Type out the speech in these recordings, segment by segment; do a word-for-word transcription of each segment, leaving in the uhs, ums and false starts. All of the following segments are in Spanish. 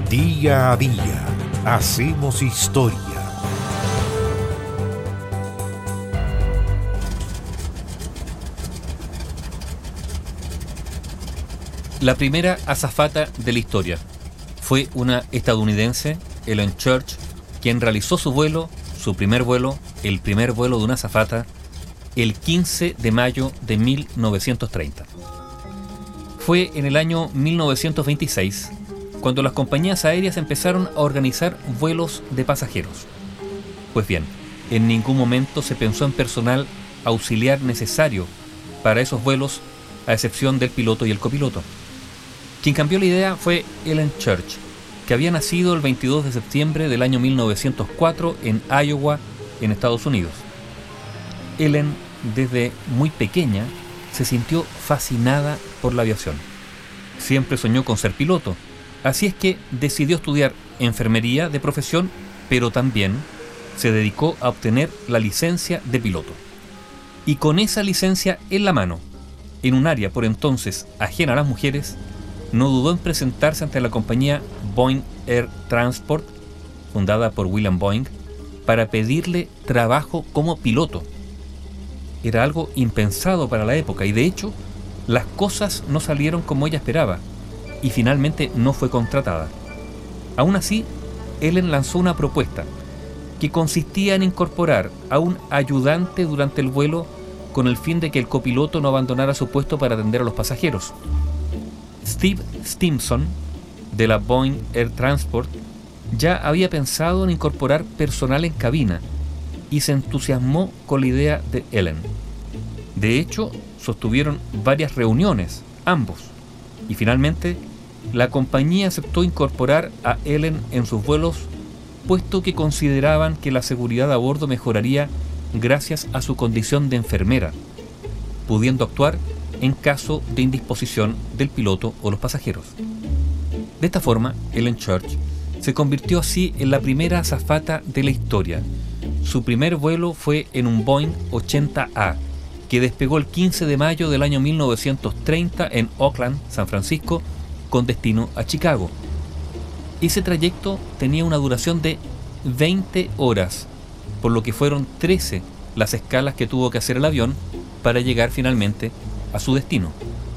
Día a día hacemos historia. La primera azafata de la historia fue una estadounidense, Ellen Church, quien realizó su vuelo, su primer vuelo, el primer vuelo de una azafata, el quince de mayo de mil novecientos treinta. Fue en el año mil novecientos veintiséis cuando las compañías aéreas empezaron a organizar vuelos de pasajeros. Pues bien, en ningún momento se pensó en personal auxiliar necesario para esos vuelos, a excepción del piloto y el copiloto. Quien cambió la idea fue Ellen Church, que había nacido el veintidós de septiembre del año mil novecientos cuatro en Iowa, en Estados Unidos. Ellen, desde muy pequeña, se sintió fascinada por la aviación. Siempre soñó con ser piloto, así es que decidió estudiar enfermería de profesión, pero también se dedicó a obtener la licencia de piloto. Y con esa licencia en la mano, en un área por entonces ajena a las mujeres, no dudó en presentarse ante la compañía Boeing Air Transport, fundada por William Boeing, para pedirle trabajo como piloto. Era algo impensado para la época y de hecho las cosas no salieron como ella esperaba y finalmente no fue contratada. Aún así, Ellen lanzó una propuesta que consistía en incorporar a un ayudante durante el vuelo con el fin de que el copiloto no abandonara su puesto para atender a los pasajeros. Steve Stimson, de la Boeing Air Transport, ya había pensado en incorporar personal en cabina y se entusiasmó con la idea de Ellen. De hecho, sostuvieron varias reuniones, ambos, y finalmente la compañía aceptó incorporar a Ellen en sus vuelos, puesto que consideraban que la seguridad a bordo mejoraría gracias a su condición de enfermera, pudiendo actuar en caso de indisposición del piloto o los pasajeros. De esta forma, Ellen Church se convirtió así en la primera azafata de la historia. Su primer vuelo fue en un Boeing ochenta A, que despegó el quince de mayo del año mil novecientos treinta en Oakland, San Francisco, con destino a Chicago. Ese trayecto tenía una duración de veinte horas, por lo que fueron trece las escalas que tuvo que hacer el avión para llegar finalmente a su destino.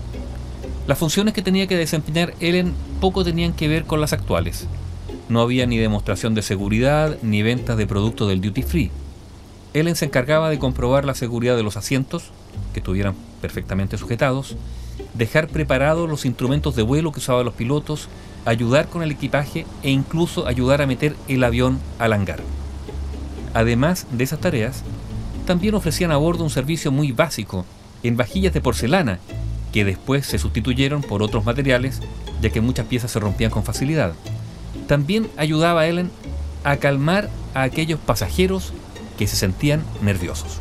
Las funciones que tenía que desempeñar Ellen poco tenían que ver con las actuales. No había ni demostración de seguridad ni ventas de productos del duty free. Ellen se encargaba de comprobar la seguridad de los asientos, que estuvieran perfectamente sujetados, dejar preparados los instrumentos de vuelo que usaban los pilotos, ayudar con el equipaje e incluso ayudar a meter el avión al hangar. Además de esas tareas, también ofrecían a bordo un servicio muy básico en vajillas de porcelana, que después se sustituyeron por otros materiales, ya que muchas piezas se rompían con facilidad. También ayudaba a Ellen a calmar a aquellos pasajeros que se sentían nerviosos.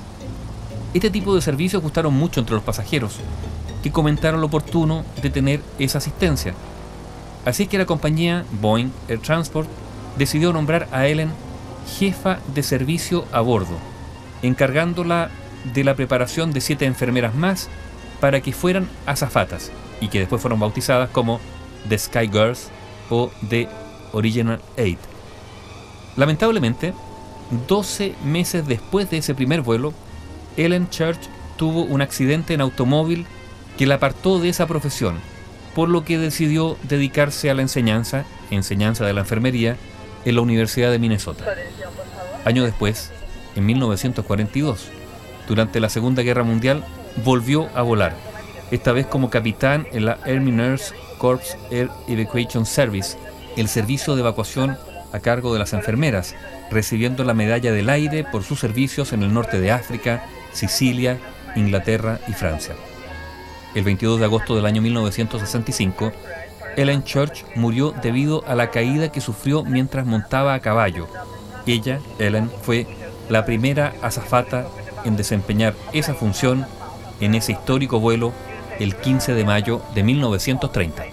Este tipo de servicios gustaron mucho entre los pasajeros, que comentaron lo oportuno de tener esa asistencia. Así que la compañía Boeing Air Transport decidió nombrar a Ellen jefa de servicio a bordo, encargándola de la preparación de siete enfermeras más para que fueran azafatas y que después fueron bautizadas como The Sky Girls o The Original Eight. Lamentablemente, doce meses después de ese primer vuelo, Ellen Church tuvo un accidente en automóvil que la apartó de esa profesión, por lo que decidió dedicarse a la enseñanza, enseñanza de la enfermería, en la Universidad de Minnesota. Años después, en mil novecientos cuarenta y dos, durante la Segunda Guerra Mundial, volvió a volar, esta vez como capitán en la Army Nurse Corps Air Evacuation Service, el servicio de evacuación a cargo de las enfermeras, recibiendo la Medalla del Aire por sus servicios en el norte de África, Sicilia, Inglaterra y Francia. El veintidós de agosto del año mil novecientos sesenta y cinco, Ellen Church murió debido a la caída que sufrió mientras montaba a caballo. Ella, Ellen, fue la primera azafata en desempeñar esa función en ese histórico vuelo el quince de mayo de mil novecientos treinta.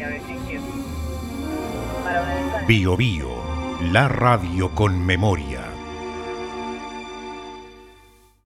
Bio Bio, la radio con memoria.